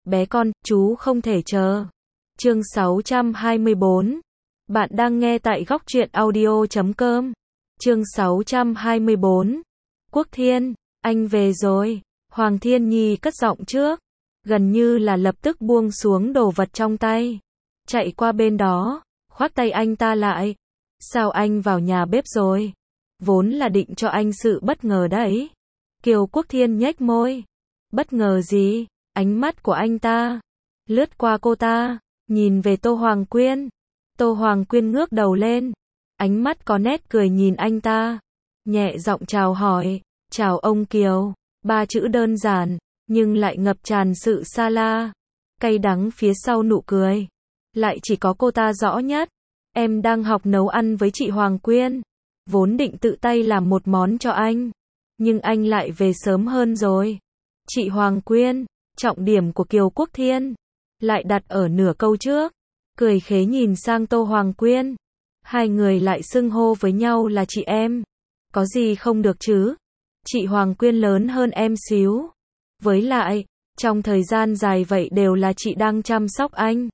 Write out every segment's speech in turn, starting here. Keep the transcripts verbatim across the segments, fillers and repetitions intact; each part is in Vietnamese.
bé con, chú không thể chờ. Chương sáu trăm hai mươi bốn. Bạn đang nghe tại góc truyện audio chấm com. Chương sáu trăm hai mươi bốn. Quốc Thiên, anh về rồi. Hoàng Thiên Nhi cất giọng trước, gần như là lập tức buông xuống đồ vật trong tay, chạy qua bên đó, khoác tay anh ta lại. Sao anh vào nhà bếp rồi? Vốn là định cho anh sự bất ngờ đấy. Kiều Quốc Thiên nhếch môi. Bất ngờ gì? Ánh mắt của anh ta lướt qua cô ta, nhìn về Tô Hoàng Quyên. Tô Hoàng Quyên ngước đầu lên, ánh mắt có nét cười nhìn anh ta, nhẹ giọng chào hỏi. Chào ông Kiều. Ba chữ đơn giản, nhưng lại ngập tràn sự xa la, cay đắng phía sau nụ cười. Lại chỉ có cô ta rõ nhất. Em đang học nấu ăn với chị Hoàng Quyên. Vốn định tự tay làm một món cho anh, nhưng anh lại về sớm hơn rồi. Chị Hoàng Quyên, trọng điểm của Kiều Quốc Thiên lại đặt ở nửa câu trước, cười khế nhìn sang Tô Hoàng Quyên. Hai người lại xưng hô với nhau là chị em. Có gì không được chứ? Chị Hoàng Quyên lớn hơn em xíu. Với lại, trong thời gian dài vậy đều là chị đang chăm sóc anh.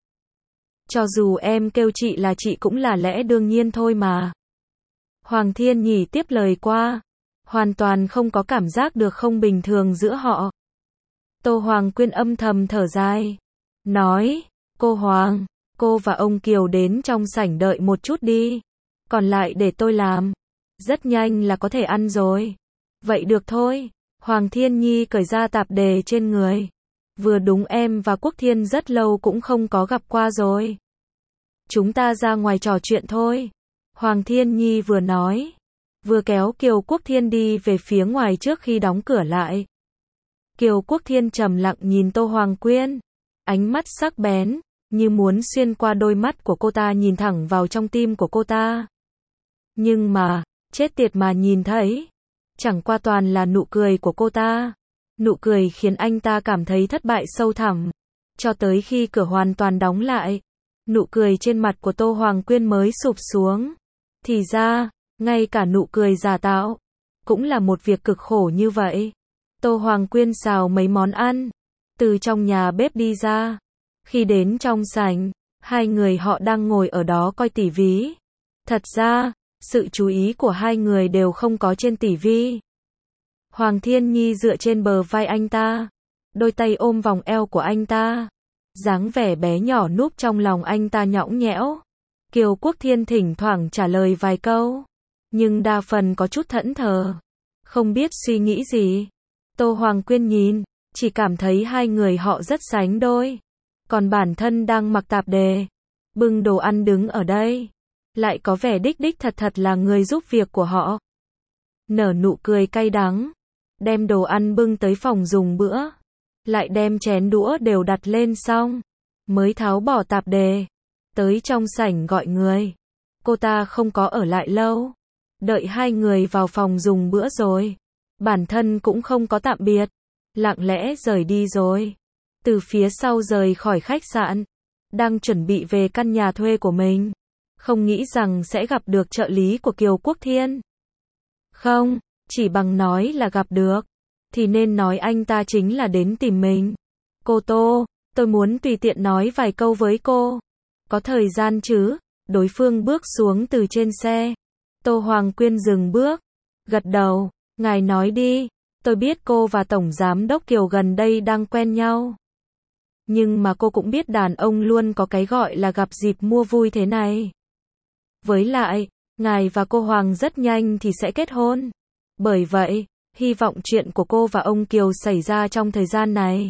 Cho dù em kêu chị là chị cũng là lẽ đương nhiên thôi mà. Hoàng Thiên Nhỉ tiếp lời qua, hoàn toàn không có cảm giác được không bình thường giữa họ. Tô Hoàng Quyên âm thầm thở dài, nói, cô Hoàng, cô và ông Kiều đến trong sảnh đợi một chút đi. Còn lại để tôi làm. Rất nhanh là có thể ăn rồi. Vậy được thôi. Hoàng Thiên Nhi cởi ra tạp dề trên người. Vừa đúng em và Quốc Thiên rất lâu cũng không có gặp qua rồi. Chúng ta ra ngoài trò chuyện thôi. Hoàng Thiên Nhi vừa nói, vừa kéo Kiều Quốc Thiên đi về phía ngoài trước khi đóng cửa lại. Kiều Quốc Thiên trầm lặng nhìn Tô Hoàng Quyên, ánh mắt sắc bén, như muốn xuyên qua đôi mắt của cô ta nhìn thẳng vào trong tim của cô ta. Nhưng mà, chết tiệt mà nhìn thấy, chẳng qua toàn là nụ cười của cô ta. Nụ cười khiến anh ta cảm thấy thất bại sâu thẳm. Cho tới khi cửa hoàn toàn đóng lại, nụ cười trên mặt của Tô Hoàng Quyên mới sụp xuống. Thì ra, ngay cả nụ cười giả tạo cũng là một việc cực khổ như vậy. Tô Hoàng Quyên xào mấy món ăn, từ trong nhà bếp đi ra. Khi đến trong sảnh, hai người họ đang ngồi ở đó coi tỷ vi. Thật ra, sự chú ý của hai người đều không có trên tỷ vi. Hoàng Thiên Nhi dựa trên bờ vai anh ta, đôi tay ôm vòng eo của anh ta, dáng vẻ bé nhỏ núp trong lòng anh ta nhõng nhẽo. Kiều Quốc Thiên thỉnh thoảng trả lời vài câu, nhưng đa phần có chút thẫn thờ, không biết suy nghĩ gì. Tô Hoàng Quyên nhìn, chỉ cảm thấy hai người họ rất sánh đôi. Còn bản thân đang mặc tạp dề, bưng đồ ăn đứng ở đây, lại có vẻ đích đích thật thật là người giúp việc của họ. Nở nụ cười cay đắng, đem đồ ăn bưng tới phòng dùng bữa, lại đem chén đũa đều đặt lên xong, mới tháo bỏ tạp dề, tới trong sảnh gọi người. Cô ta không có ở lại lâu, đợi hai người vào phòng dùng bữa rồi, bản thân cũng không có tạm biệt, lặng lẽ rời đi rồi. Từ phía sau rời khỏi khách sạn, đang chuẩn bị về căn nhà thuê của mình, không nghĩ rằng sẽ gặp được trợ lý của Kiều Quốc Thiên. Không, chỉ bằng nói là gặp được, thì nên nói anh ta chính là đến tìm mình. Cô Tô, tôi muốn tùy tiện nói vài câu với cô. Có thời gian chứ? Đối phương bước xuống từ trên xe. Tô Hoàng Quyên dừng bước, gật đầu, ngài nói đi, tôi biết cô và Tổng Giám Đốc Kiều gần đây đang quen nhau. Nhưng mà cô cũng biết đàn ông luôn có cái gọi là gặp dịp mua vui thế này. Với lại, ngài và cô Hoàng rất nhanh thì sẽ kết hôn. Bởi vậy, hy vọng chuyện của cô và ông Kiều xảy ra trong thời gian này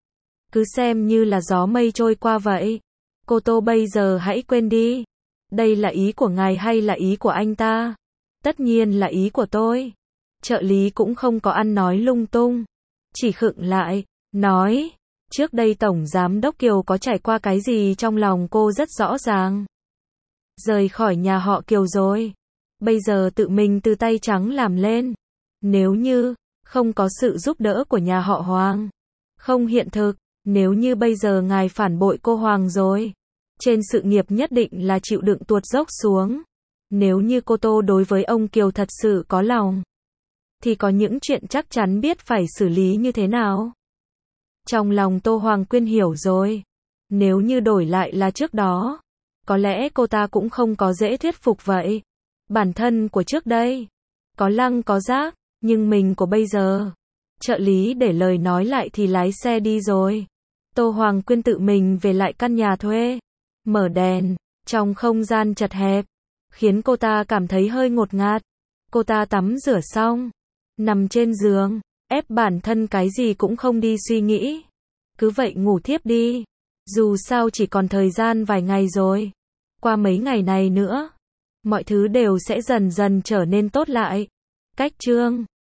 cứ xem như là gió mây trôi qua vậy. Cô Tô bây giờ hãy quên đi. Đây là ý của ngài hay là ý của anh ta? Tất nhiên là ý của tôi. Trợ lý cũng không có ăn nói lung tung, chỉ khựng lại, nói, trước đây Tổng Giám Đốc Kiều có trải qua cái gì trong lòng cô rất rõ ràng. Rời khỏi nhà họ Kiều rồi, bây giờ tự mình từ tay trắng làm lên. Nếu như không có sự giúp đỡ của nhà họ Hoàng, không hiện thực, nếu như bây giờ ngài phản bội cô Hoàng rồi, trên sự nghiệp nhất định là chịu đựng tuột dốc xuống. Nếu như cô Tô đối với ông Kiều thật sự có lòng, thì có những chuyện chắc chắn biết phải xử lý như thế nào. Trong lòng Tô Hoàng Quyên hiểu rồi. Nếu như đổi lại là trước đó, có lẽ cô ta cũng không có dễ thuyết phục vậy. Bản thân của trước đây, có lăng có giác, nhưng mình của bây giờ. Trợ lý để lời nói lại thì lái xe đi rồi. Tô Hoàng Quyên tự mình về lại căn nhà thuê. Mở đèn, trong không gian chật hẹp, khiến cô ta cảm thấy hơi ngột ngạt. Cô ta tắm rửa xong, nằm trên giường, ép bản thân cái gì cũng không đi suy nghĩ. Cứ vậy ngủ thiếp đi. Dù sao chỉ còn thời gian vài ngày rồi. Qua mấy ngày này nữa, mọi thứ đều sẽ dần dần trở nên tốt lại. Cách chương